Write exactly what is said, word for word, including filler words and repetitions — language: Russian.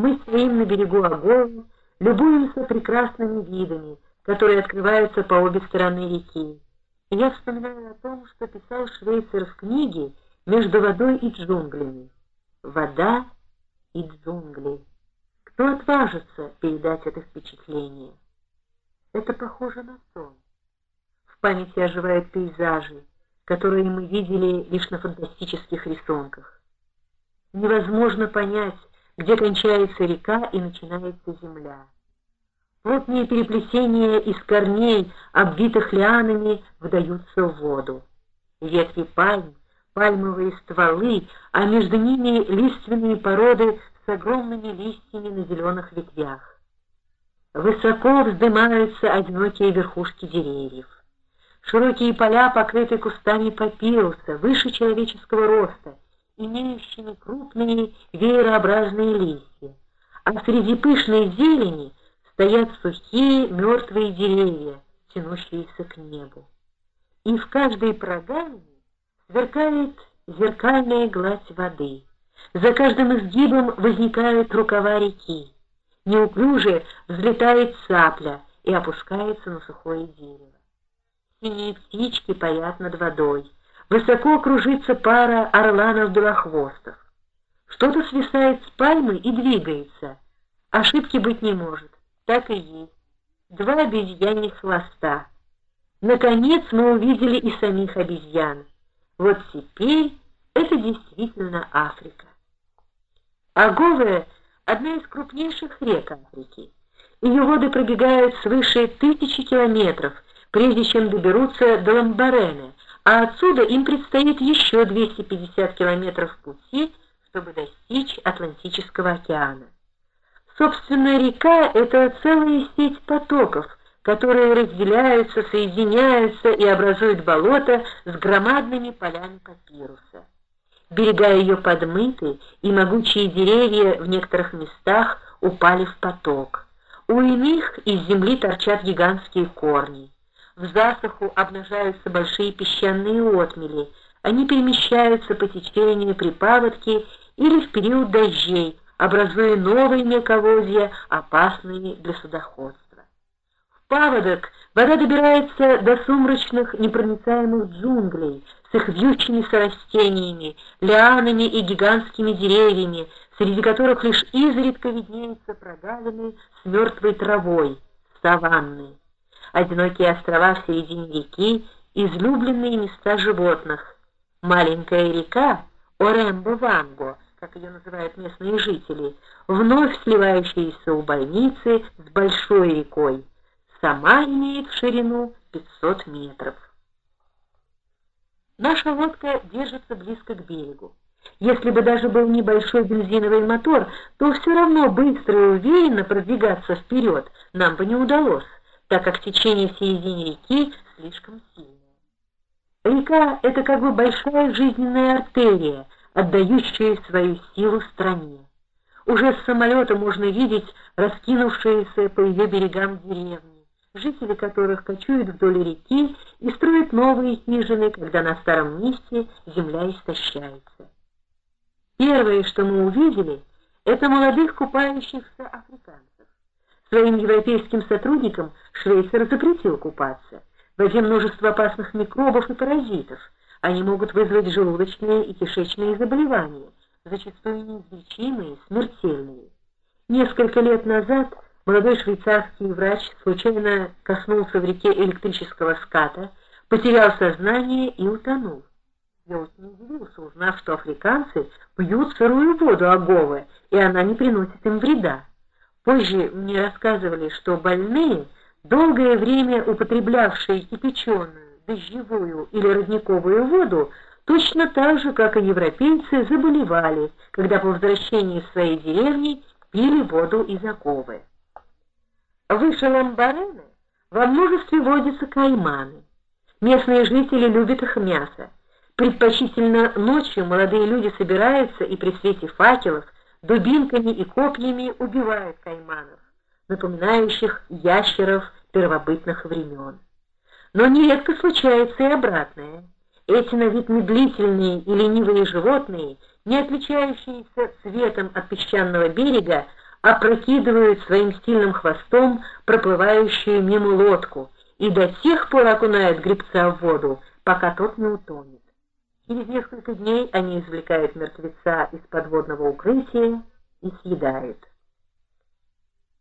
Мы стоим на берегу Оговы, любуемся прекрасными видами, которые открываются по обе стороны реки. И я вспоминаю о том, что писал Швейцер в книге «Между водой и джунглями». Вода и джунгли. Кто отважится передать это впечатление? Это похоже на сон. В памяти оживают пейзажи, которые мы видели лишь на фантастических рисунках. Невозможно понять, где кончается река и начинается земля. Плотные переплетения из корней, обвитых лианами, вдаются в воду. Ветви пальм, пальмовые стволы, а между ними лиственные породы с огромными листьями на зеленых ветвях. Высоко вздымаются одинокие верхушки деревьев. Широкие поля покрыты кустами папируса, выше человеческого роста, имеющими крупные веерообразные листья, а среди пышной зелени стоят сухие мертвые деревья, тянущиеся к небу. И в каждой прогалине сверкает зеркальная гладь воды. За каждым изгибом возникают рукава реки. Неуклюже взлетает цапля и опускается на сухое дерево. Синие птички парят над водой. Высоко кружится пара орланов-белохвостов. Что-то свисает с пальмы и двигается. Ошибки быть не может. Так и есть. Два обезьяньих хвоста. Наконец мы увидели и самих обезьян. Вот теперь это действительно Африка. Огове — одна из крупнейших рек Африки. Ее воды пробегают свыше тысячи километров, прежде чем доберутся до Ламбарене, а отсюда им предстоит еще двести пятьдесят километров пути, чтобы достичь Атлантического океана. Собственно, река — это целая сеть потоков, которые разделяются, соединяются и образуют болото с громадными полями папируса. Берега ее подмыты, и могучие деревья в некоторых местах упали в поток. У иных из земли торчат гигантские корни. В засуху обнажаются большие песчаные отмели. Они перемещаются по течению при паводке или в период дождей, образуя новые мелководья, опасные для судоходства. В паводок вода добирается до сумрачных непроницаемых джунглей с их вьющимися растениями, лианами и гигантскими деревьями, среди которых лишь изредка виднеются прогалины с мертвой травой, саванны. Одинокие острова в середине реки — излюбленные места животных. Маленькая река Орембо-Ванго, как ее называют местные жители, вновь сливающаяся у больницы с большой рекой, сама имеет в ширину пятьсот метров. Наша лодка держится близко к берегу. Если бы даже был небольшой бензиновый мотор, то все равно быстро и уверенно продвигаться вперед нам бы не удалось, так как течение в середине реки слишком сильное. Река — это как бы большая жизненная артерия, отдающая свою силу стране. Уже с самолета можно видеть раскинувшиеся по ее берегам деревни, жители которых кочуют вдоль реки и строят новые хижины, когда на старом месте земля истощается. Первое, что мы увидели, это молодых купающихся африканцев. Своим европейским сотрудникам Швейцер запретил купаться. В воде множество опасных микробов и паразитов. Они могут вызвать желудочные и кишечные заболевания, зачастую неизлечимые, смертельные. Несколько лет назад молодой швейцарский врач случайно коснулся в реке электрического ската, потерял сознание и утонул. Я очень удивился, узнав, что африканцы пьют сырую воду Оговы, и она не приносит им вреда. Позже мне рассказывали, что больные, долгое время употреблявшие кипяченую, дождевую или родниковую воду, точно так же, как и европейцы, заболевали, когда по возвращении в свои деревни пили воду из Оговы. Выше Ламбарены во множестве водятся кайманы. Местные жители любят их мясо. Предпочтительно ночью молодые люди собираются и при свете факелов дубинками и копьями убивают кайманов, напоминающих ящеров первобытных времен. Но нередко случается и обратное. Эти на вид медлительные и ленивые животные, не отличающиеся цветом от песчаного берега, опрокидывают своим сильным хвостом проплывающую мимо лодку и до тех пор окунают гребца в воду, пока тот не утонет. Через несколько дней они извлекают мертвеца из подводного укрытия и съедают.